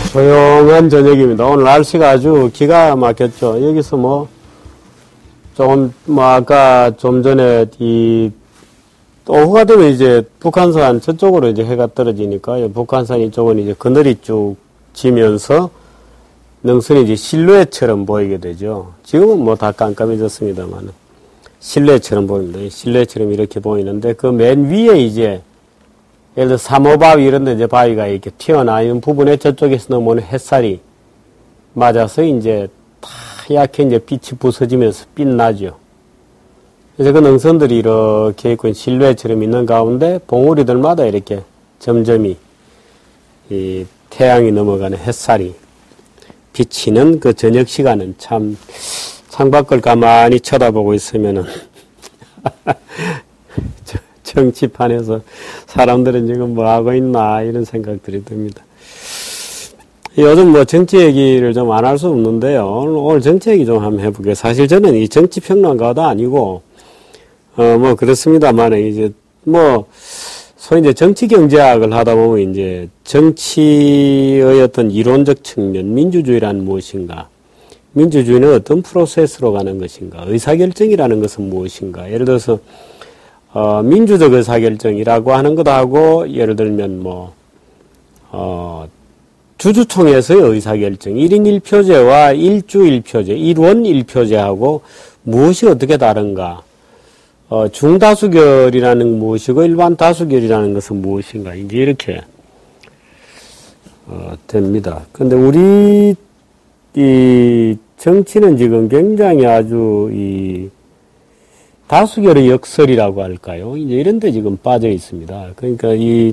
조용한 저녁입니다. 오늘 날씨가 아주 기가 막혔죠. 여기서 아까 좀 전에 오후가 되면 이제 북한산 저쪽으로 이제 해가 떨어지니까 북한산 이쪽은 이제 그늘이 쭉 지면서 능선이 이제 실루엣처럼 보이게 되죠. 지금은 다 깜깜해졌습니다만 실루엣처럼 보입니다. 실루엣처럼 이렇게 보이는데 그 맨 위에 이제 예를 들어 삼호바위 이런 데 이제 바위가 이렇게 튀어나와 있는 부분에 저쪽에서 넘어오는 햇살이 맞아서 이제 하얗게 이제 빛이 부서지면서 빛나죠. 그래서 그 능선들이 이렇게 있고 실루엣처럼 있는 가운데 봉우리들마다 이렇게 점점이 이 태양이 넘어가는 햇살이 비치는 그 저녁 시간은 참 창밖을 가만히 쳐다보고 있으면은 정치판에서 사람들은 지금 뭐 하고 있나 이런 생각들이 듭니다. 요즘 정치 얘기를 좀 안 할 수 없는데요. 오늘 정치 얘기 좀 한번 해볼게요. 사실 저는 이 정치 평론가도 아니고 그렇습니다만 이제 소위 이제 정치 경제학을 하다 보면 이제 정치의 어떤 이론적 측면, 민주주의란 무엇인가, 민주주의는 어떤 프로세스로 가는 것인가, 의사결정이라는 것은 무엇인가, 예를 들어서 민주적 의사결정이라고 하는 것하고, 예를 들면, 주주총회에서의 의사결정, 1인 1표제와 1주 1표제, 1원 1표제하고 무엇이 어떻게 다른가, 중다수결이라는 무엇이고, 일반 다수결이라는 것은 무엇인가, 이제 이렇게, 됩니다. 근데 우리, 이 정치는 지금 굉장히 아주 다수결의 역설이라고 할까요? 이제 이런 데 지금 빠져 있습니다. 그러니까 이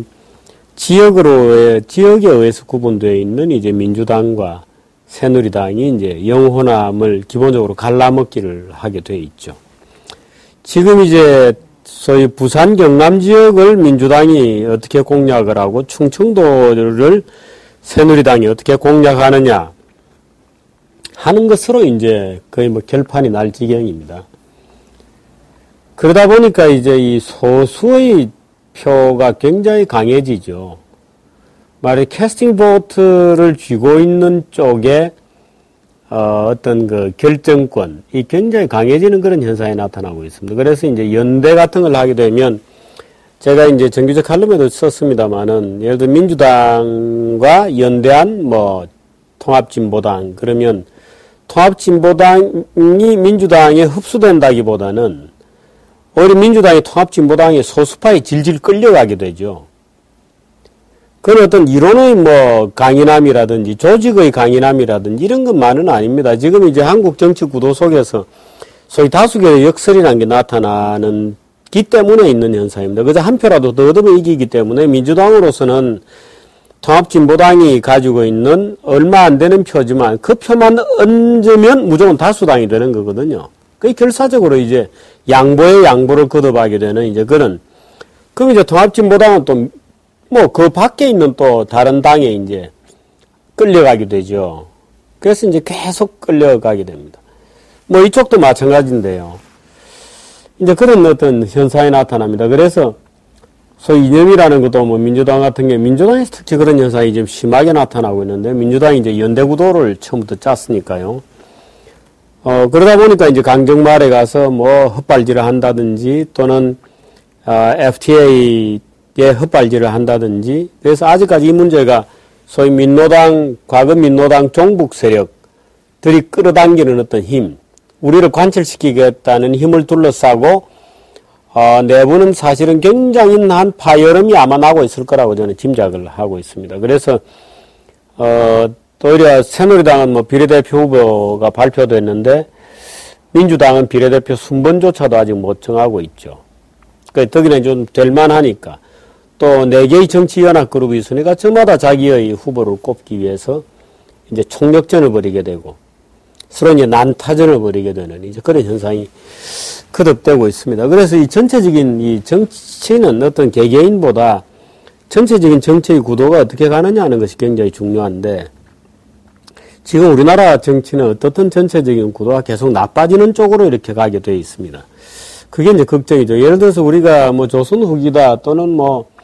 지역에 의해서 구분되어 있는 이제 민주당과 새누리당이 이제 영호남을 기본적으로 갈라먹기를 하게 돼 있죠. 지금 이제 소위 부산 경남 지역을 민주당이 어떻게 공략을 하고 충청도를 새누리당이 어떻게 공략하느냐 하는 것으로 이제 거의 결판이 날 지경입니다. 그러다 보니까 이제 이 소수의 표가 굉장히 강해지죠. 말해 캐스팅 보트를 쥐고 있는 쪽에 어떤 그 결정권이 굉장히 강해지는 그런 현상이 나타나고 있습니다. 그래서 이제 연대 같은 걸 하게 되면 제가 이제 정규적 칼럼에도 썼습니다만은 예를 들어 민주당과 연대한 통합진보당 그러면 통합진보당이 민주당에 흡수된다기보다는 오히려 민주당이 통합진보당의 소수파에 질질 끌려가게 되죠. 그건 어떤 이론의 강인함이라든지 조직의 강인함이라든지 이런 것만은 아닙니다. 지금 이제 한국 정치 구도 속에서 소위 다수결의 역설이라는 게 나타나는 기 때문에 있는 현상입니다. 그래서 한 표라도 더 얻으면 이기기 때문에 민주당으로서는 통합진보당이 가지고 있는 얼마 안 되는 표지만 그 표만 얹으면 무조건 다수당이 되는 거거든요. 그게 결사적으로 이제 양보에 양보를 거듭하게 되는 이제 그럼 이제 통합진보당은 또 그 밖에 있는 또 다른 당에 이제 끌려가게 되죠. 그래서 이제 계속 끌려가게 됩니다. 이쪽도 마찬가지인데요. 이제 그런 어떤 현상이 나타납니다. 그래서 소위 이념이라는 것도 민주당 같은 게 민주당에서 특히 그런 현상이 좀 심하게 나타나고 있는데 민주당이 이제 연대 구도를 처음부터 짰으니까요. 그러다 보니까 이제 강정 말에 가서 헛발질을 한다든지 또는 FTA에 헛발질을 한다든지 그래서 아직까지 이 문제가 소위 과거 민노당 종북 세력들이 끌어당기는 어떤 힘, 우리를 관철시키겠다는 힘을 둘러싸고 내부는 사실은 굉장히 한 파열음이 아마 나고 있을 거라고 저는 짐작을 하고 있습니다. 그래서 오히려 새누리당은 비례대표 후보가 발표됐는데 민주당은 비례대표 순번조차도 아직 못 정하고 있죠. 더기나 좀 될만하니까 또 4개의 정치연합그룹이 있으니까 저마다 자기의 후보를 꼽기 위해서 이제 총력전을 벌이게 되고 서로 이제 난타전을 벌이게 되는 이제 그런 현상이 거듭되고 있습니다. 그래서 이 전체적인 이 정치는 어떤 개개인보다 전체적인 정치의 구도가 어떻게 가느냐 하는 것이 굉장히 중요한데 지금 우리나라 정치는 어떻든 전체적인 구도가 계속 나빠지는 쪽으로 이렇게 가게 되어 있습니다. 그게 이제 걱정이죠. 예를 들어서 우리가 조선 후기다 또는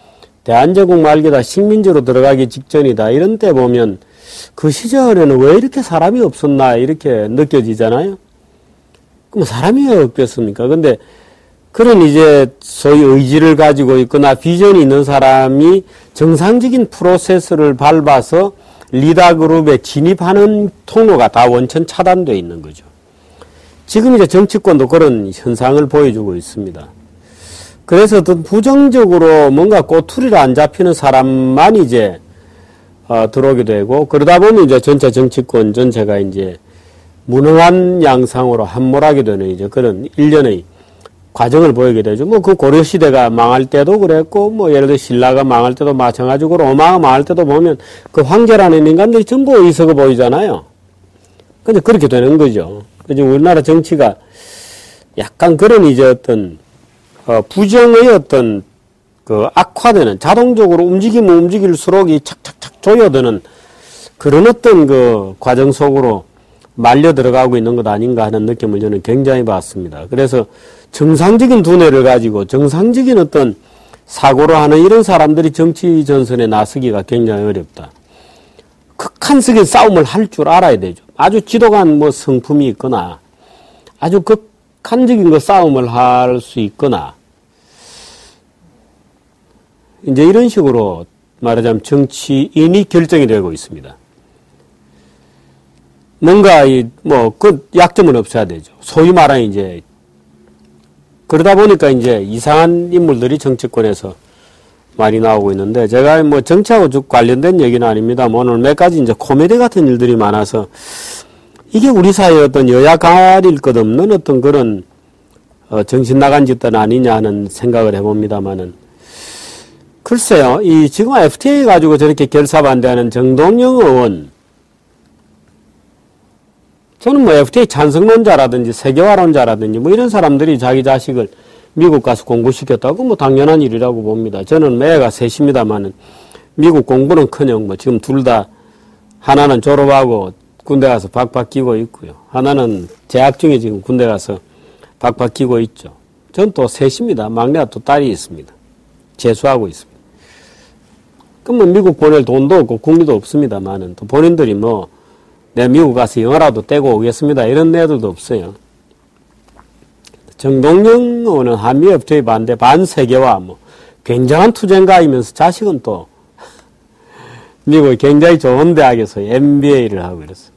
대한제국 말기다, 식민지로 들어가기 직전이다. 이런 때 보면 그 시절에는 왜 이렇게 사람이 없었나 이렇게 느껴지잖아요. 그럼 사람이 왜 없겠습니까? 근데 그런 이제 소위 의지를 가지고 있거나 비전이 있는 사람이 정상적인 프로세스를 밟아서 리더 그룹에 진입하는 통로가 다 원천 차단되어 있는 거죠. 지금 이제 정치권도 그런 현상을 보여주고 있습니다. 그래서 어떤 부정적으로 뭔가 꼬투리를 안 잡히는 사람만 이제 들어오게 되고, 그러다 보면 이제 전체 정치권 전체가 이제 무능한 양상으로 함몰하게 되는 이제 그런 일련의 과정을 보이게 되죠. 뭐 그 고려시대가 망할 때도 그랬고, 뭐 예를 들어 신라가 망할 때도 마찬가지고, 로마가 망할 때도 보면 그 황제라는 인간들이 전부 어리석어 보이잖아요. 근데 그렇게 되는 거죠. 그죠. 우리나라 정치가 약간 그런 이제 어떤, 부정의 어떤 그 악화되는, 자동적으로 움직이면 움직일수록 이 착착착 조여드는 그런 어떤 그 과정 속으로 말려 들어가고 있는 것 아닌가 하는 느낌을 저는 굉장히 받습니다. 그래서 정상적인 두뇌를 가지고 정상적인 어떤 사고를 하는 이런 사람들이 정치 전선에 나서기가 굉장히 어렵다. 극한적인 싸움을 할 줄 알아야 되죠. 아주 지독한 뭐 성품이 있거나 아주 극한적인 그 싸움을 할 수 있거나 이제 이런 식으로 말하자면 정치인이 결정이 되고 있습니다. 뭔가 그 약점은 없어야 되죠. 소위 말하는 이제 그러다 보니까 이제 이상한 인물들이 정치권에서 많이 나오고 있는데, 제가 뭐 정치하고 쭉 관련된 얘기는 아닙니다. 오늘 몇 가지 이제 코미디 같은 일들이 많아서 이게 우리 사회의 어떤 여야 가릴 것 없는 어떤 그런 정신 나간 짓들 아니냐 하는 생각을 해봅니다만은, 글쎄요, 이 지금 FTA 가지고 저렇게 결사반대하는 정동영 의원, 저는 뭐 FTA 찬성론자라든지 세계화론자라든지 뭐 이런 사람들이 자기 자식을 미국 가서 공부시켰다고 뭐 당연한 일이라고 봅니다. 저는 애가 셋입니다만은 미국 공부는커녕 뭐 지금 둘 다 하나는 졸업하고 군대 가서 박박 끼고 있고요. 하나는 재학 중에 지금 군대 가서 박박 끼고 있죠. 전 또 셋입니다. 막내가 또 딸이 있습니다. 재수하고 있습니다. 그럼 뭐 미국 보낼 돈도 없고 국리도 없습니다만은 또 본인들이 뭐 내 미국 가서 영어라도 떼고 오겠습니다. 이런 애들도 없어요. 정동영 의원은 한미 FTA 반대 반세계화 뭐 굉장한 투쟁가이면서 자식은 또 미국의 굉장히 좋은 대학에서 MBA를 하고 이랬어요.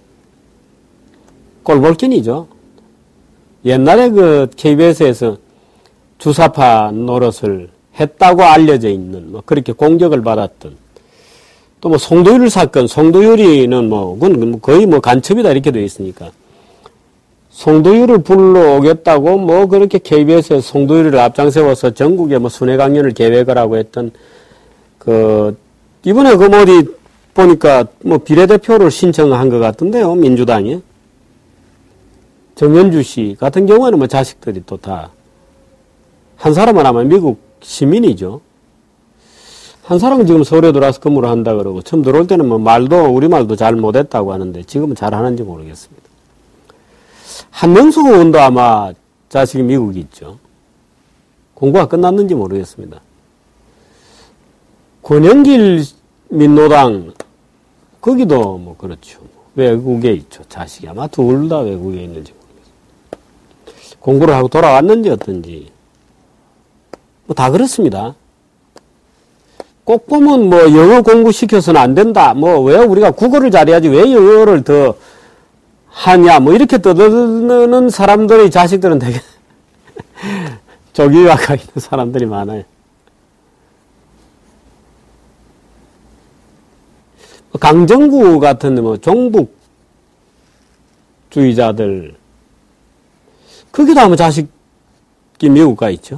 꼴볼견이죠. 옛날에 그 KBS에서 주사파 노릇을 했다고 알려져 있는 뭐 그렇게 공격을 받았던 또 뭐 송도율 사건, 송도율이는 뭐 그건 거의 뭐 간첩이다 이렇게 되어 있으니까 송도율을 불러오겠다고 뭐 그렇게 KBS에서 송도율을 앞장세워서 전국에 뭐 순회 강연을 계획을 하고 했던 이번에 그 어디 보니까 뭐 비례대표를 신청한 것 같은데요, 민주당이. 정현주 씨 같은 경우에는 뭐 자식들이 또 다 한 사람은 아마 미국 시민이죠. 한 사람은 지금 서울에 들어와서 근무를 한다 그러고, 처음 들어올 때는 뭐 우리말도 잘 못했다고 하는데 지금은 잘 하는지 모르겠습니다. 한명숙 의원도 아마 자식이 미국에 있죠. 공부가 끝났는지 모르겠습니다. 권영길 민노당, 거기도 뭐 그렇죠. 외국에 있죠. 자식이 아마 둘 다 외국에 있는지 모르겠습니다. 공부를 하고 돌아왔는지 어떤지. 뭐 다 그렇습니다. 꼭 보면 뭐 영어 공부시켜서는 안 된다. 뭐 왜 우리가 국어를 잘해야지 왜 영어를 더 하냐. 뭐 이렇게 떠드는 사람들의 자식들은 되게 조기화가 있는 사람들이 많아요. 강정구 같은 뭐 종북주의자들, 거기도 아마 자식이 미국 가 있죠.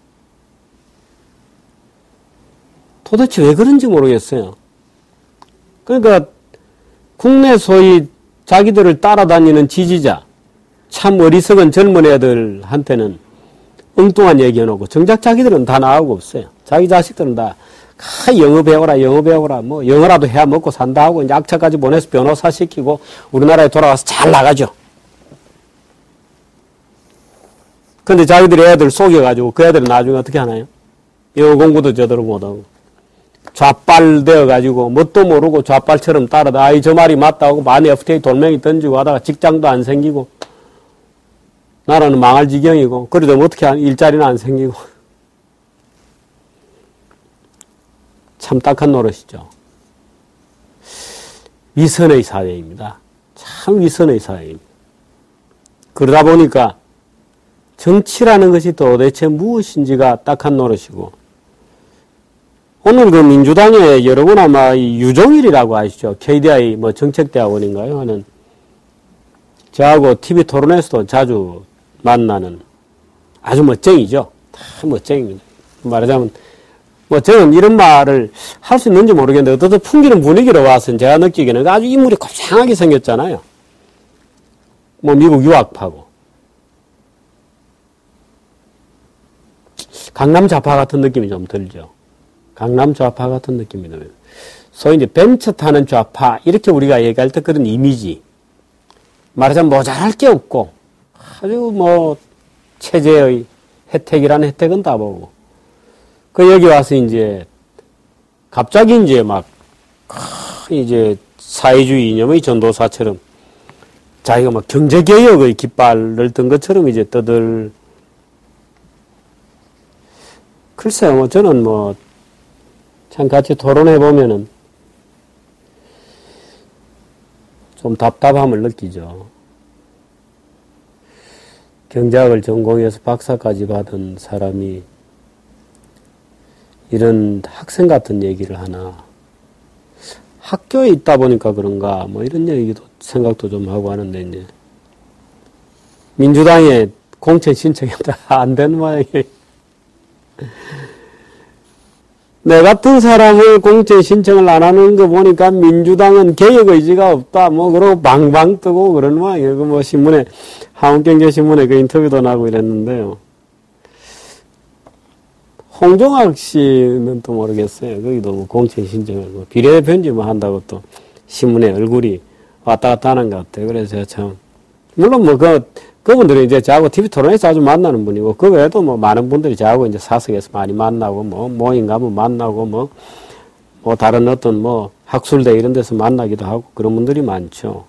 도대체 왜 그런지 모르겠어요. 그러니까 국내 소위 자기들을 따라다니는 지지자, 참 어리석은 젊은 애들한테는 엉뚱한 얘기 해놓고 정작 자기들은 다 나하고 없어요. 자기 자식들은 다 영어 배워라, 뭐 영어라도 해야 먹고 산다 하고 이제 악착까지 보내서 변호사 시키고 우리나라에 돌아와서 잘 나가죠. 근데 자기들이 애들 속여가지고 그 애들은 나중에 어떻게 하나요? 영어 공부도 제대로 못하고. 좌빨되어가지고 뭣도 모르고 좌빨처럼 따라다 저 말이 맞다고 만에 FTA 돌멩이 던지고 하다가 직장도 안 생기고 나라는 망할 지경이고 그래도 어떻게 일자리는 안 생기고 참 딱한 노릇이죠. 위선의 사회입니다. 참 위선의 사회입니다. 그러다 보니까 정치라는 것이 도대체 무엇인지가 딱한 노릇이고 오늘 그 민주당에 여러분 아마 유종일이라고 아시죠? KDI 뭐 정책대학원인가요? 하는 저하고 TV 토론에서도 자주 만나는 아주 멋쟁이죠. 다 멋쟁입니다. 말하자면 뭐 저는 이런 말을 할 수 있는지 모르겠는데 어떤 풍기는 분위기로 와서 제가 느끼기에는 아주 인물이 고상하게 생겼잖아요. 뭐 미국 유학파고 강남 좌파 같은 느낌이 좀 들죠. 강남 좌파 같은 느낌이 들어요. 소위 이제 벤처 타는 좌파 이렇게 우리가 얘기할 때 그런 이미지 말하자면 모자랄 게 없고 아주 뭐 체제의 혜택이라는 혜택은 다 보고 그 여기 와서 이제 갑자기 이제 막 이제 사회주의 이념의 전도사처럼 자기가 막 경제개혁의 깃발을 든 것처럼 이제 떠들 글쎄요 뭐 저는 뭐 참 같이 토론해 보면은 좀 답답함을 느끼죠. 경제학을 전공해서 박사까지 받은 사람이 이런 학생 같은 얘기를 하나. 학교에 있다 보니까 그런가, 뭐 이런 얘기도, 생각도 좀 하고 하는데, 이제. 민주당에 공천 신청이 안 되는 모양이에요. 내 같은 사람을 공천 신청을 안 하는 거 보니까 민주당은 개혁 의지가 없다, 뭐, 그러고 방방 뜨고 그런 모양이에요. 그 뭐 신문에, 한국경제신문에 그 인터뷰도 나고 이랬는데요. 홍종학 씨는 또 모르겠어요. 거기도 뭐 공천 신청을, 뭐 비례대표인지 뭐 한다고 또 신문에 얼굴이 왔다 갔다 하는 것 같아요. 그래서 제가 참, 물론 뭐 그분들은 이제 저하고 TV 토론에서 자주 만나는 분이고, 그 외에도 뭐 많은 분들이 저하고 이제 사석에서 많이 만나고, 뭐 모임 가면 만나고, 뭐 다른 어떤 뭐 학술대 이런 데서 만나기도 하고 그런 분들이 많죠.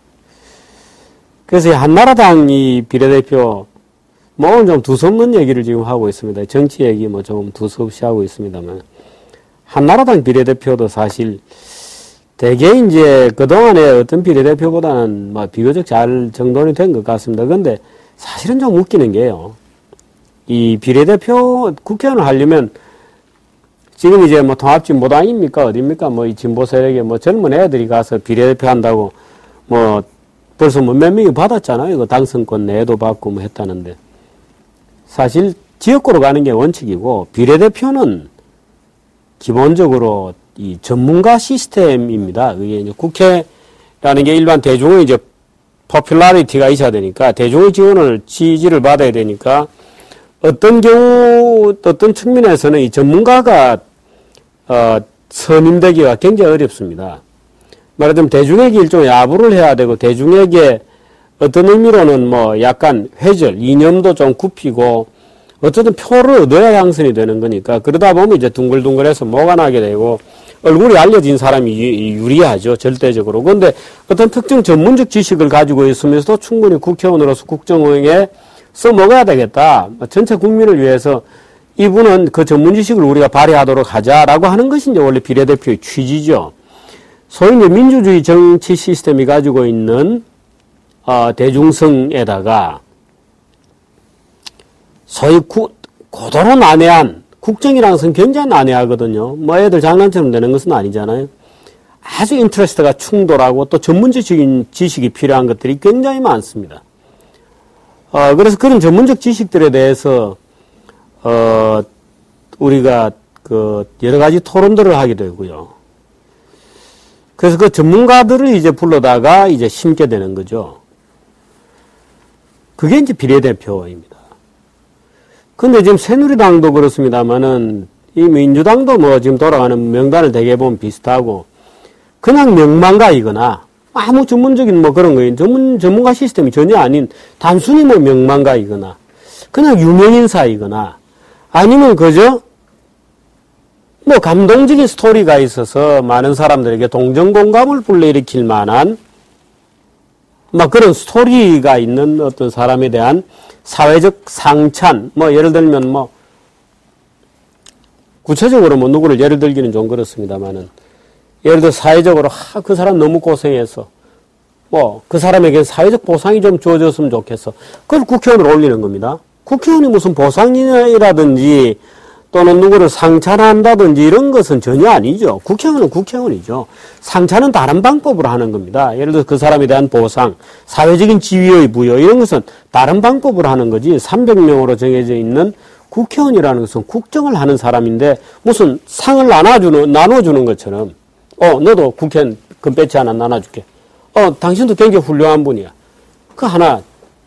그래서 한나라당 이 비례대표, 뭐 좀 두서없는 얘기를 지금 하고 있습니다. 정치 얘기 뭐 좀 두서없이 하고 있습니다만, 한나라당 비례대표도 사실 대개 이제 그동안에 어떤 비례대표보다는 뭐 비교적 잘 정돈이 된 것 같습니다. 그런데 사실은 좀 웃기는 게요. 이 비례대표 국회의원을 하려면 지금 이제 뭐 통합진보당입니까? 어딥니까? 뭐 이 진보 세력에 뭐 젊은 애들이 가서 비례대표 한다고 뭐 벌써 뭐 몇 명이 받았잖아요. 그 당선권 내도 받고 뭐 했다는데. 사실 지역구로 가는 게 원칙이고 비례대표는 기본적으로 이 전문가 시스템입니다. 그게 이제 국회라는 게 일반 대중의 이제 포퓰러리티가 있어야 되니까 대중의 지지를 받아야 되니까 어떤 경우 어떤 측면에서는 이 전문가가 선임되기가 굉장히 어렵습니다. 말하자면 대중에게 일종의 야부를 해야 되고 대중에게 어떤 의미로는 뭐 약간 회절, 이념도 좀 굽히고 어쨌든 표를 얻어야 당선이 되는 거니까 그러다 보면 이제 둥글둥글해서 뭐가 나게 되고 얼굴이 알려진 사람이 유리하죠. 절대적으로. 그런데 어떤 특정 전문적 지식을 가지고 있으면서도 충분히 국회의원으로서 국정원에 써먹어야 되겠다. 전체 국민을 위해서 이분은 그 전문 지식을 우리가 발휘하도록 하자라고 하는 것이 이제 원래 비례대표의 취지죠. 소위 이제 민주주의 정치 시스템이 가지고 있는 대중성에다가 소위 고도로 난해한 국정이라는 것은 굉장히 난해하거든요. 뭐 애들 장난처럼 되는 것은 아니잖아요. 아주 인트레스트가 충돌하고 또 전문적인 지식이 필요한 것들이 굉장히 많습니다. 그래서 그런 전문적 지식들에 대해서 우리가 그 여러 가지 토론들을 하게 되고요. 그래서 그 전문가들을 이제 불러다가 이제 심게 되는 거죠. 그게 이제 비례대표입니다. 근데 지금 새누리당도 그렇습니다만은 이 민주당도 뭐 지금 돌아가는 명단을 대개 보면 비슷하고 그냥 명망가이거나 아무 전문적인 뭐 그런 거예요. 전문가 시스템이 전혀 아닌 단순히 뭐 명망가이거나 그냥 유명인사이거나 아니면 그저 뭐 감동적인 스토리가 있어서 많은 사람들에게 동정 공감을 불러일으킬 만한 막 그런 스토리가 있는 어떤 사람에 대한 사회적 상찬, 뭐 예를 들면 뭐 구체적으로 뭐 누구를 예를 들기는 좀 그렇습니다만은 예를 들어 사회적으로 그 사람 너무 고생해서 뭐 그 사람에게 사회적 보상이 좀 주어졌으면 좋겠어. 그걸 국회의원으로 올리는 겁니다. 국회의원이 무슨 보상이라든지 또는 누구를 상찬한다든지 이런 것은 전혀 아니죠. 국회의원은 국회의원이죠. 상찬은 다른 방법으로 하는 겁니다. 예를 들어 그 사람에 대한 보상, 사회적인 지위의 부여 이런 것은 다른 방법으로 하는 거지 300명으로 정해져 있는 국회의원이라는 것은 국정을 하는 사람인데 무슨 상을 나눠주는 것처럼 너도 국회의원 금배지 하나 나눠줄게. 당신도 굉장히 훌륭한 분이야. 그 하나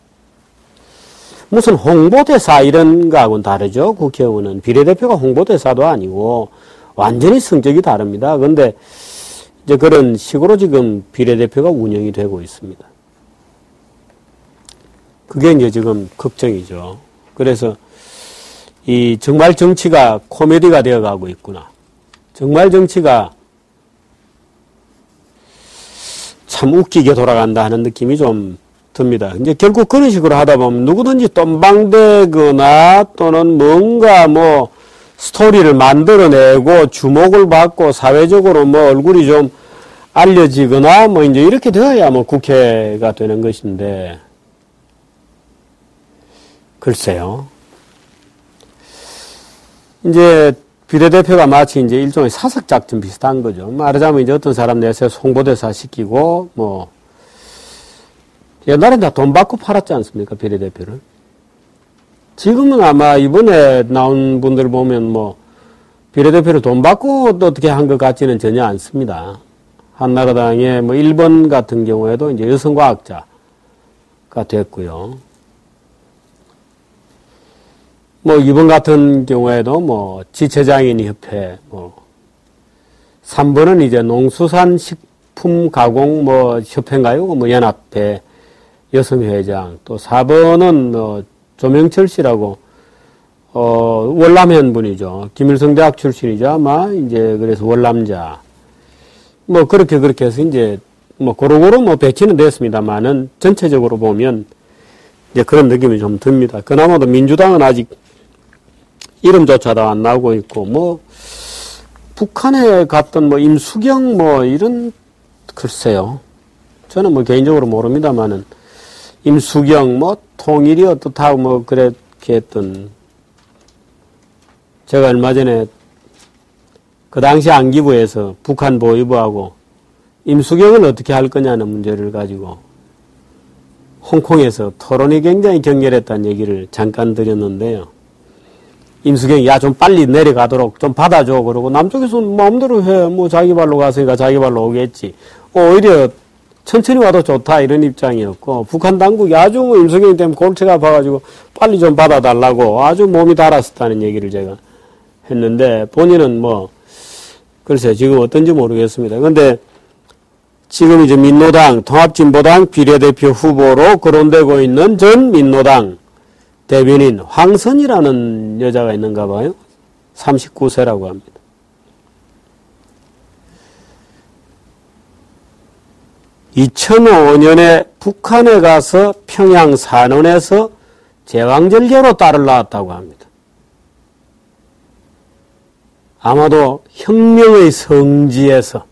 무슨 홍보대사 이런 거하고는 다르죠. 국회의원은 비례대표가 홍보대사도 아니고 완전히 성격이 다릅니다. 그런데 이제 그런 식으로 지금 비례대표가 운영이 되고 있습니다. 그게 이제 지금 걱정이죠. 그래서 이 정말 정치가 코미디가 되어가고 있구나. 정말 정치가 참 웃기게 돌아간다 하는 느낌이 좀 듭니다. 이제 결국 그런 식으로 하다 보면 누구든지 떤방대거나 또는 뭔가 뭐 스토리를 만들어내고 주목을 받고 사회적으로 뭐 얼굴이 좀 알려지거나 뭐 이제 이렇게 되어야 뭐 국회가 되는 것인데 글쎄요. 이제 비례대표가 마치 이제 일종의 사석작전 비슷한 거죠. 말하자면 이제 어떤 사람 내세워서 홍보대사 시키고 뭐 옛날엔 다 돈 받고 팔았지 않습니까? 비례대표를. 지금은 아마 이번에 나온 분들 보면 뭐 비례대표를 돈 받고 어떻게 한 것 같지는 전혀 않습니다. 한나라당의 뭐 1번 같은 경우에도 이제 여성과학자가 됐고요. 뭐 2번 같은 경우에도 뭐 지체장애인협회, 뭐 3번은 이제 농수산식품 가공 뭐 협회인가요? 뭐 연합회 여성회장, 또 4번은 뭐 조명철 씨라고 월남현 분이죠. 김일성 대학 출신이죠. 아마 이제 그래서 월남자. 뭐 그렇게 해서 이제 뭐 고루고루 뭐 배치는 됐습니다만은 전체적으로 보면 이제 그런 느낌이 좀 듭니다. 그나마도 민주당은 아직 이름조차도 안 나오고 있고 뭐 북한에 갔던 뭐 임수경 뭐 이런 글쎄요. 저는 뭐 개인적으로 모릅니다만은 임수경 뭐 통일이 어떻다고 뭐 그렇게 했던 제가 얼마 전에 그 당시 안기부에서 북한 보위부하고 임수경을 어떻게 할 거냐는 문제를 가지고 홍콩에서 토론이 굉장히 격렬했다는 얘기를 잠깐 드렸는데요. 임수경이 야 좀 빨리 내려가도록 좀 받아줘 그러고 남쪽에서는 마음대로 해 뭐 자기 발로 갔으니까 자기 발로 오겠지. 오히려 천천히 와도 좋다 이런 입장이었고 북한 당국이 아주 뭐 임수경이 때문에 골치가 아파가지고 빨리 좀 받아달라고 아주 몸이 달았었다는 얘기를 제가 했는데 본인은 뭐 글쎄 지금 어떤지 모르겠습니다. 근데 지금 이제 민노당 통합진보당 비례대표 후보로 거론되고 있는 전 민노당 대변인 황선이라는 여자가 있는가 봐요. 39세라고 합니다. (2005년에) 북한에 가서 평양 산원에서 제왕절개로 딸을 낳았다고 합니다. 아마도 혁명의 성지에서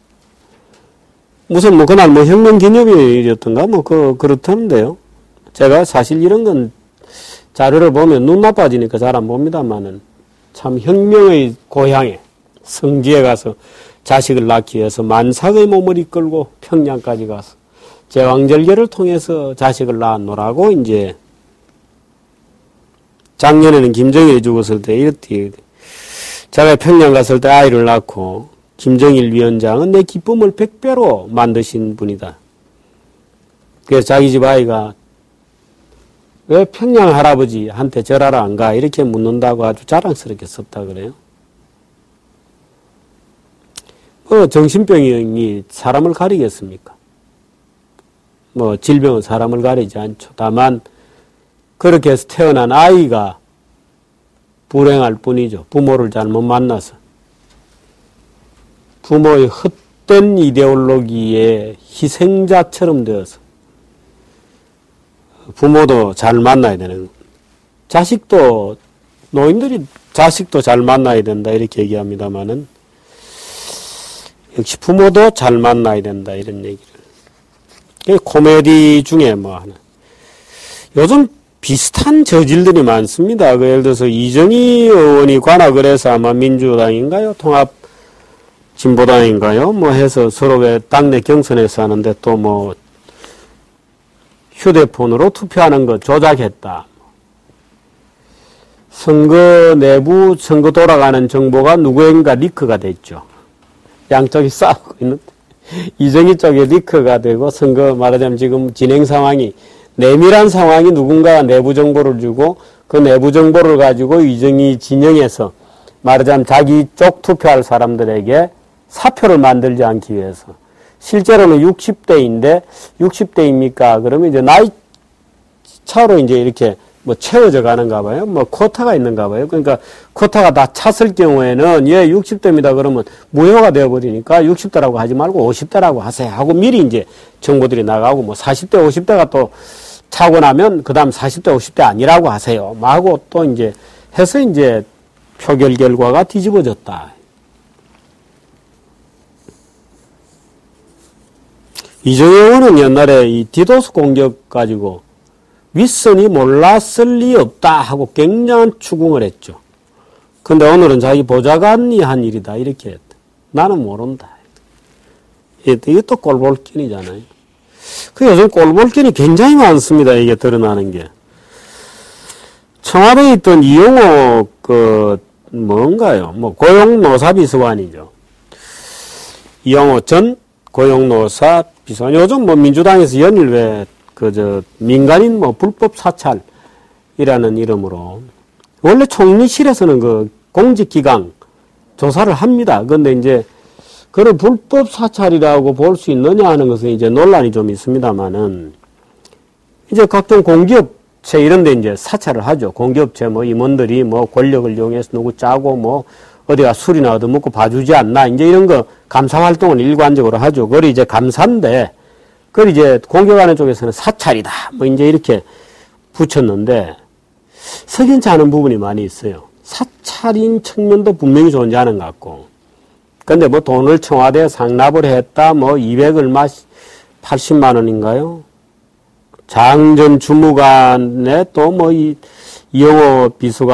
무슨 뭐 그날 뭐 혁명 기념일이었던가 뭐 그렇다는데요. 제가 사실 이런 건 자료를 보면 눈 나빠지니까 잘 안 봅니다만은 참 혁명의 고향에 성지에 가서 자식을 낳기 위해서 만삭의 몸을 이끌고 평양까지 가서 제왕절개를 통해서 자식을 낳았노라고 이제 작년에는 김정일이 죽었을 때 이렇게 제가 평양 갔을 때 아이를 낳고 김정일 위원장은 내 기쁨을 100배로 만드신 분이다. 그래서 자기 집 아이가 왜 평양 할아버지한테 절하러 안 가? 이렇게 묻는다고 아주 자랑스럽게 썼다 그래요. 정신병이 사람을 가리겠습니까? 뭐 질병은 사람을 가리지 않죠. 다만 그렇게 해서 태어난 아이가 불행할 뿐이죠. 부모를 잘못 만나서 부모의 헛된 이데올로기의 희생자처럼 되어서 부모도 잘 만나야 되는, 자식도, 노인들이 자식도 잘 만나야 된다 이렇게 얘기합니다마는 역시 부모도 잘 만나야 된다 이런 얘기를. 코미디 중에 뭐 하나. 요즘 비슷한 저질들이 많습니다. 예를 들어서 이정희 의원이 관악을 해서 아마 민주당인가요? 통합진보당인가요? 뭐 해서 서로 왜 당내 경선에서 하는데 또 뭐 휴대폰으로 투표하는 거 조작했다. 선거 내부 선거 돌아가는 정보가 누구인가 리크가 됐죠. 양쪽이 싸우고 있는데 이정희 쪽에 리크가 되고 선거 말하자면 지금 진행 상황이 내밀한 상황이 누군가가 내부 정보를 주고 그 내부 정보를 가지고 이정희 진영에서 말하자면 자기 쪽 투표할 사람들에게 사표를 만들지 않기 위해서 실제로는 60대인데 60대입니까? 그러면 이제 나이 차로 이제 이렇게 뭐 채워져 가는가 봐요. 뭐 쿼타가 있는가 봐요. 그러니까 쿼타가 다 찼을 경우에는 예 60대입니다. 그러면 무효가 되어버리니까 60대라고 하지 말고 50대라고 하세요 하고 미리 이제 정보들이 나가고 뭐 40대 50대가 또 차고 나면 그 다음 40대 50대 아니라고 하세요. 하고 또 이제 해서 이제 표결 결과가 뒤집어졌다. 이정희 의원은 옛날에 이 디도스 공격 가지고 윗선이 몰랐을 리 없다 하고 굉장한 추궁을 했죠. 근데 오늘은 자기 보좌관이 한 일이다 이렇게 했다. 나는 모른다. 이것도 꼴볼견이잖아요. 그 요즘 꼴볼견이 굉장히 많습니다. 이게 드러나는 게. 청와대에 있던 이용호 뭔가요? 뭐 고용노사비서관이죠. 이용호 전 고용노사 비서관. 요즘 뭐 민주당에서 연일 왜 민간인 뭐 불법 사찰이라는 이름으로 원래 총리실에서는 그 공직기강 조사를 합니다. 그런데 이제 그걸 불법 사찰이라고 볼 수 있느냐 하는 것은 이제 논란이 좀 있습니다만은 이제 각종 공기업체 이런 데 이제 사찰을 하죠. 공기업체 뭐 임원들이 뭐 권력을 이용해서 누구 짜고 뭐 어디가 술이나 얻어먹고 봐주지 않나 이제 이런 거 감사 활동을 일관적으로 하죠. 그걸 이제 감사인데 그걸 이제 공격하는 쪽에서는 사찰이다. 뭐 이제 이렇게 붙였는데 석연치 않은 부분이 많이 있어요. 사찰인 측면도 분명히 존재하는 것 같고. 근데 뭐 돈을 청와대에 상납을 했다. 뭐 200 얼마 80만 원인가요? 장전 주무관에 또 뭐 이영호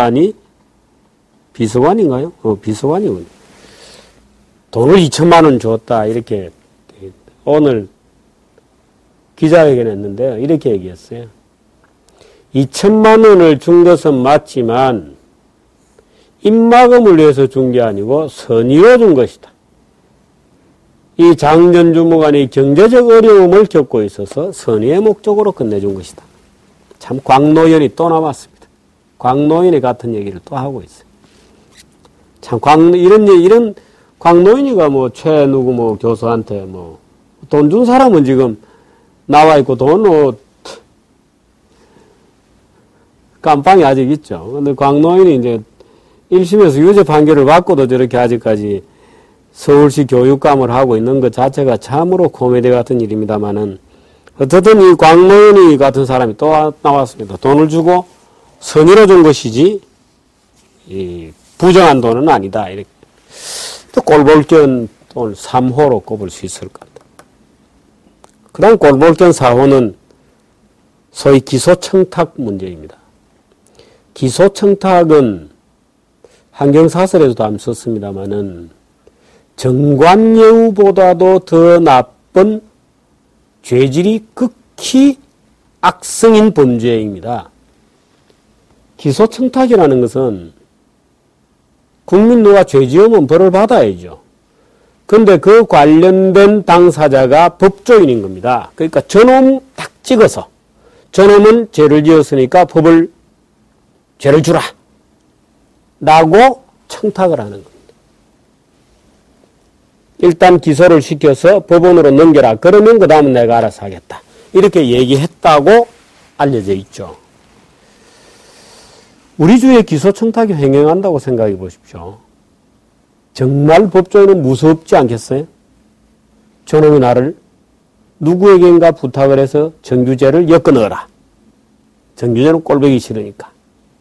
비서관인가요? 비서관이군요. 돈을 2천만 원 줬다. 이렇게 오늘 기자회견 했는데요. 이렇게 얘기했어요. 2천만 원을 준 것은 맞지만 입막음을 위해서 준 게 아니고 선의로 준 것이다. 이 장전 주무관이 경제적 어려움을 겪고 있어서 선의의 목적으로 건네준 것이다. 참 광노연이 또 나왔습니다. 광노연이 같은 얘기를 또 하고 있어요. 참 이런 광노연이가 뭐 누구 뭐 교수한테 뭐 돈 준 사람은 지금 나와 있고 돈 깜빵이 아직 있죠. 근데 광노인이 이제 1심에서 유죄 판결을 받고도 저렇게 아직까지 서울시 교육감을 하고 있는 것 자체가 참으로 코미디 같은 일입니다만은 어쨌든 이 광노인이 같은 사람이 또 나왔습니다. 돈을 주고 선의로 준 것이지 부정한 돈은 아니다. 이렇게 또 꼴볼견 오늘 3호로 꼽을 수 있을 것 같아요. 그 다음 꼴볼견 4호는 소위 기소청탁 문제입니다. 기소청탁은 한경사설에서도 한번 썼습니다마는 정관예우보다도 더 나쁜 죄질이 극히 악성인 범죄입니다. 기소청탁이라는 것은 국민 누가 죄 지으면 벌을 받아야죠. 근데 그 관련된 당사자가 법조인인 겁니다. 그러니까 저놈 딱 찍어서 저놈은 죄를 지었으니까 죄를 주라 라고 청탁을 하는 겁니다. 일단 기소를 시켜서 법원으로 넘겨라. 그러면 그 다음은 내가 알아서 하겠다. 이렇게 얘기했다고 알려져 있죠. 우리 주위에 기소청탁이 횡행한다고 생각해 보십시오. 정말 법조인은 무섭지 않겠어요? 저놈이 나를 누구에게인가 부탁을 해서 정규제를 엮어 넣어라. 정규제는 꼴보기 싫으니까.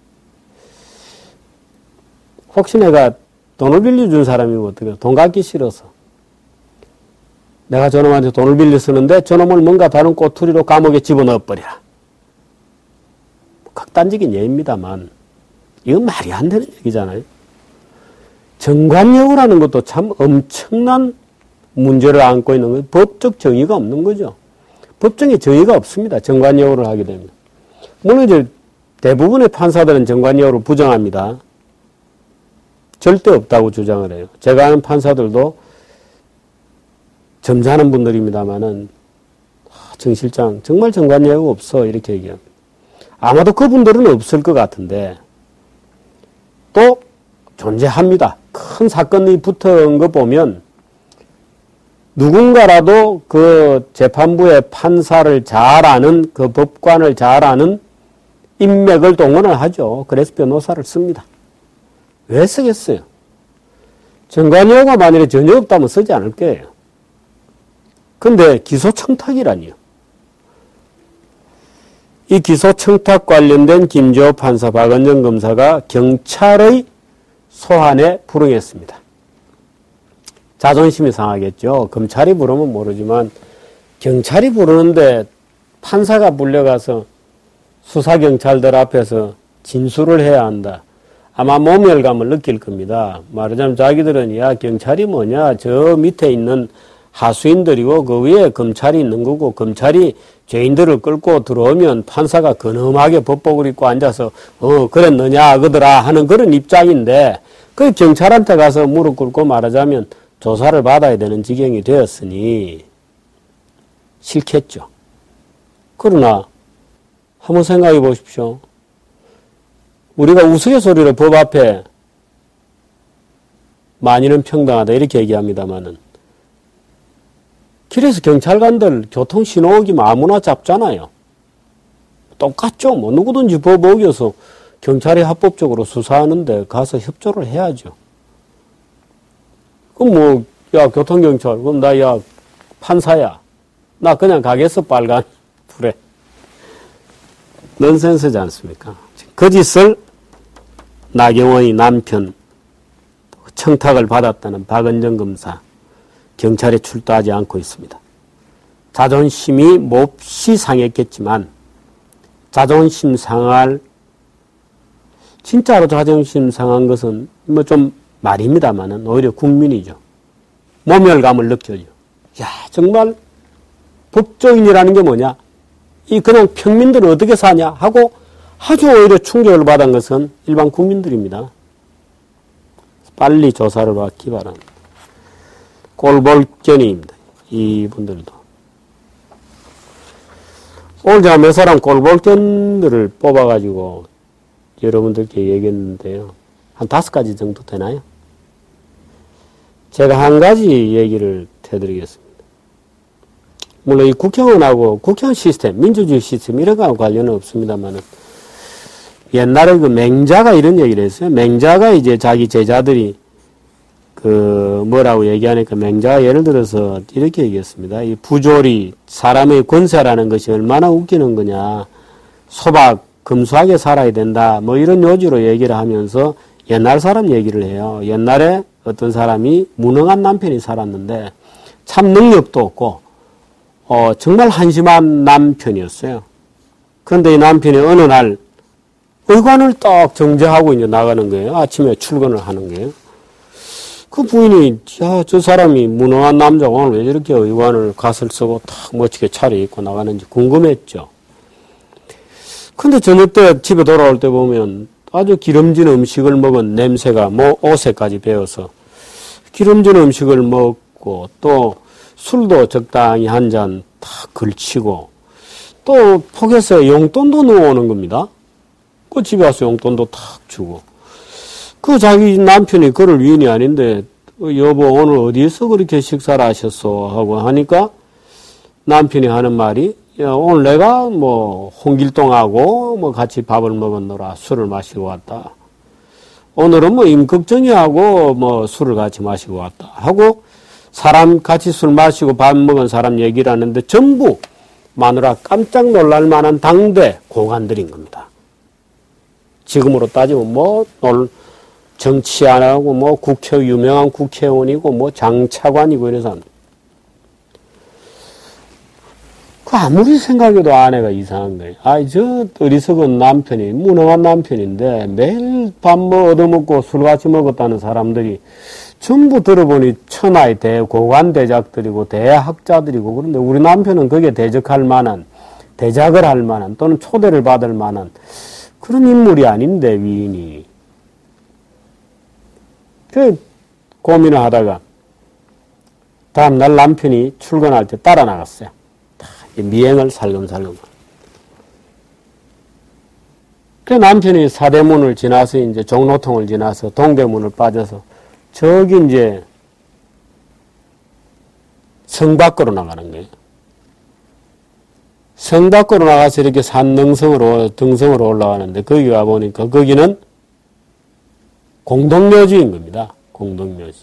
혹시 내가 돈을 빌려준 사람이면 어떡해? 돈 갚기 싫어서. 내가 저놈한테 돈을 빌려 쓰는데 저놈을 뭔가 다른 꼬투리로 감옥에 집어넣어버리라. 극단적인 예입니다만 이건 말이 안 되는 얘기잖아요. 정관여우라는 것도 참 엄청난 문제를 안고 있는 거예요. 법적 정의가 없는 거죠. 법정에 정의가 없습니다. 정관여우를 하게 되면. 물론 이제 대부분의 판사들은 정관여우를 부정합니다. 절대 없다고 주장을 해요. 제가 아는 판사들도 점잖은 분들입니다만은 정 실장 정말 정관여우가 없어 이렇게 얘기합니다. 아마도 그분들은 없을 것 같은데 또 존재합니다. 큰 사건이 붙은 거 보면 누군가라도 그 재판부의 판사를 잘 아는 그 법관을 잘 아는 인맥을 동원을 하죠. 그래서 변호사를 씁니다. 왜 쓰겠어요? 정관여우가 만일에 전혀 없다면 쓰지 않을 거예요. 근데 기소청탁이라니요. 이 기소청탁 관련된 김재호 판사, 박은정 검사가 경찰의 소환에 불응했습니다. 자존심이 상하겠죠. 검찰이 부르면 모르지만 경찰이 부르는데 판사가 불려가서 수사경찰들 앞에서 진술을 해야 한다. 아마 모멸감을 느낄 겁니다. 말하자면 자기들은 야 경찰이 뭐냐 저 밑에 있는 하수인들이고 그 위에 검찰이 있는 거고 검찰이 죄인들을 끌고 들어오면 판사가 근엄하게 법복을 입고 앉아서 그랬느냐 그더라 하는 그런 입장인데 그 경찰한테 가서 무릎 꿇고 말하자면 조사를 받아야 되는 지경이 되었으니 싫겠죠. 그러나 한번 생각해 보십시오. 우리가 우스갯소리로 법 앞에 만인은 평등하다 이렇게 얘기합니다마는 길에서 경찰관들 교통신호 어기면 아무나 잡잖아요. 똑같죠. 뭐 누구든지 법 어겨서 경찰이 합법적으로 수사하는데 가서 협조를 해야죠. 그럼 뭐, 야, 교통경찰. 그럼 나, 야, 판사야. 나 그냥 가겠어, 빨간 불에. 넌센스지 않습니까? 그 짓을 나경원의 남편, 청탁을 받았다는 박은정 검사, 경찰에 출두하지 않고 있습니다. 자존심이 몹시 상했겠지만, 자존심 상할, 진짜로 자존심 상한 것은 뭐 좀 말입니다만은 오히려 국민이죠. 모멸감을 느껴요. 야, 정말 법조인이라는 게 뭐냐? 이 그냥 평민들은 어떻게 사냐? 하고 아주 오히려 충격을 받은 것은 일반 국민들입니다. 빨리 조사를 받기 바랍니다. 꼴볼견입니다. 이분들도. 오늘 제가 몇 사람 꼴볼견들을 뽑아가지고 여러분들께 얘기했는데요. 한 5가지 정도 되나요? 제가 한 가지 얘기를 해드리겠습니다. 물론 이 국회의원하고 국회의원 시스템, 민주주의 시스템 이런 거하고 관련은 없습니다만은 옛날에 그 맹자가 이런 얘기를 했어요. 맹자가 이제 자기 제자들이 그 뭐라고 얘기하니까 맹자가 예를 들어서 이렇게 얘기했습니다. 이 부조리, 사람의 권세라는 것이 얼마나 웃기는 거냐. 소박, 검소하게 살아야 된다. 뭐 이런 요지로 얘기를 하면서 옛날 사람 얘기를 해요. 옛날에 어떤 사람이 무능한 남편이 살았는데 참 능력도 없고 정말 한심한 남편이었어요. 그런데 이 남편이 어느 날 의관을 딱 정제하고 이제 나가는 거예요. 아침에 출근을 하는 거예요. 그 부인이 야, 저 사람이 무능한 남자가 오늘 왜 저렇게 의관을 갓을 쓰고 탁 멋지게 차려입고 나가는지 궁금했죠. 근데 저녁 때 집에 돌아올 때 보면 아주 기름진 음식을 먹은 냄새가 뭐 옷에까지 배어서 기름진 음식을 먹고 또 술도 적당히 한 잔 탁 걸치고 또 포켓에 용돈도 넣어오는 겁니다. 그 집에 와서 용돈도 탁 주고 그 자기 남편이 그럴 위인이 아닌데 여보 오늘 어디에서 그렇게 식사를 하셨어 하고 하니까 남편이 하는 말이 야, 오늘 내가 뭐 홍길동하고 뭐 같이 밥을 먹었노라 술을 마시고 왔다. 오늘은 뭐 임꺽정이하고 뭐 술을 같이 마시고 왔다 하고 사람 같이 술 마시고 밥 먹은 사람 얘기를 하는데 전부 마누라 깜짝 놀랄 만한 당대 고관들인 겁니다. 지금으로 따지면 뭐 정치 안 하고 뭐 유명한 국회의원이고 뭐 장차관이고 이래서 그 아무리 생각해도 아내가 이상한 거예요. 저 어리석은 남편이 무능한 남편인데 매일 밥 얻어먹고 술 같이 먹었다는 사람들이 전부 들어보니 천하의 대고관 대작들이고 대학자들이고 그런데 우리 남편은 거기에 대적할 만한 대작을 할 만한 또는 초대를 받을 만한 그런 인물이 아닌데 위인이 그 고민을 하다가 다음날 남편이 출근할 때 따라 나갔어요. 미행을 살금살금. 그 남편이 사대문을 지나서 이제 종로통을 지나서 동대문을 빠져서 저기 이제 성 밖으로 나가는 거예요. 성 밖으로 나가서 이렇게 등성으로 올라가는데 거기 가보니까 거기는 공동묘지인 겁니다. 공동묘지.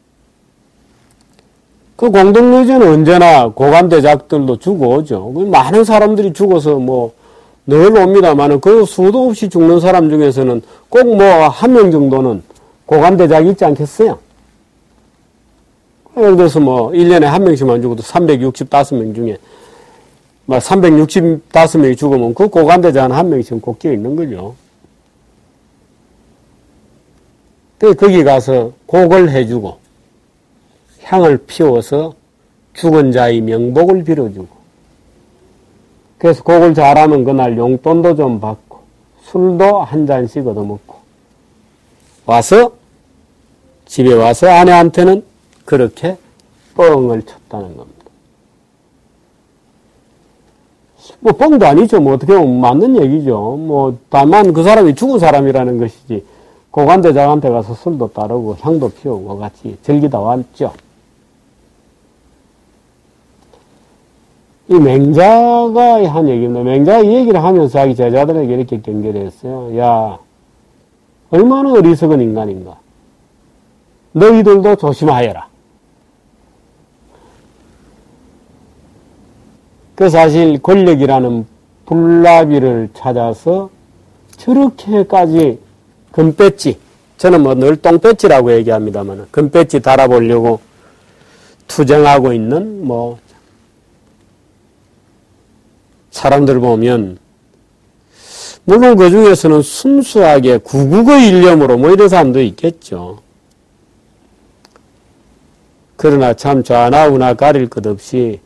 그 공동묘지는 언제나 고관대작들도 죽어오죠. 많은 사람들이 죽어서 뭐 늘 옵니다만은 그 수도 없이 죽는 사람 중에서는 꼭 뭐 한 명 정도는 고관대작이 있지 않겠어요? 예를 들어서 뭐 1년에 한 명씩만 죽어도 365명 중에 막 365명이 죽으면 그 고관대작은 한 명씩은 꼭 끼어 있는 거죠. 거기 가서 곡을 해주고 향을 피워서 죽은 자의 명복을 빌어주고 그래서 곡을 잘하면 그날 용돈도 좀 받고 술도 한 잔씩 얻어먹고 와서 집에 와서 아내한테는 그렇게 뻥을 쳤다는 겁니다. 뭐 뻥도 아니죠. 뭐 어떻게 보면 맞는 얘기죠. 뭐 다만 그 사람이 죽은 사람이라는 것이지 고관대장한테 가서 술도 따르고 향도 피우고 같이 즐기다 왔죠. 이 맹자가 한 얘기입니다. 맹자가 이 얘기를 하면서 자기 제자들에게 이렇게 경계를 했어요. 야, 얼마나 어리석은 인간인가. 너희들도 조심하여라. 그 사실 권력이라는 불나비를 찾아서 저렇게까지 금배지, 저는 뭐 늘 똥배지라고 얘기합니다만 금배지 달아보려고 투쟁하고 있는 뭐 사람들 보면 물론 그 중에서는 순수하게 구국의 일념으로 뭐 이런 사람도 있겠죠. 그러나 참 좌나 우나 가릴 것 없이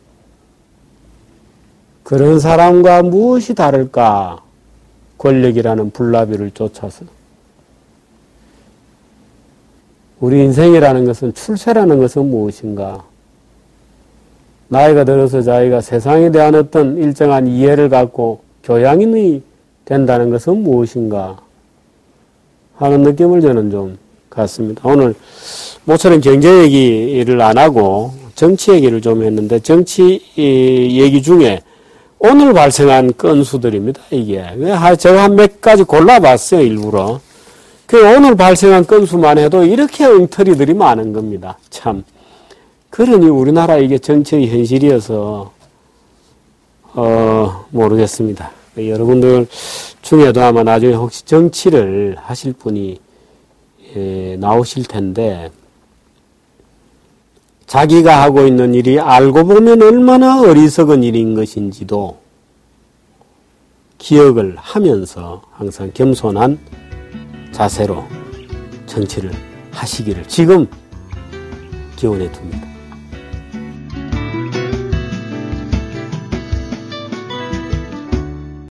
그런 사람과 무엇이 다를까? 권력이라는 불나비를 쫓아서. 우리 인생이라는 것은 출세라는 것은 무엇인가? 나이가 들어서 자기가 세상에 대한 어떤 일정한 이해를 갖고 교양인이 된다는 것은 무엇인가 하는 느낌을 저는 좀 갖습니다. 오늘 모처럼 경제 얘기를 안 하고 정치 얘기를 좀 했는데 정치 얘기 중에 오늘 발생한 건수들입니다. 이게 제가 한 몇 가지 골라봤어요. 일부러. 그 오늘 발생한 건수만 해도 이렇게 엉터리들이 많은 겁니다. 참. 그러니 우리나라 이게 정치의 현실이어서 모르겠습니다. 여러분들 중에도 아마 나중에 혹시 정치를 하실 분이 나오실 텐데 자기가 하고 있는 일이 알고 보면 얼마나 어리석은 일인 것인지도 기억을 하면서 항상 겸손한 자세로 정치를 하시기를 지금 기원해 둡니다.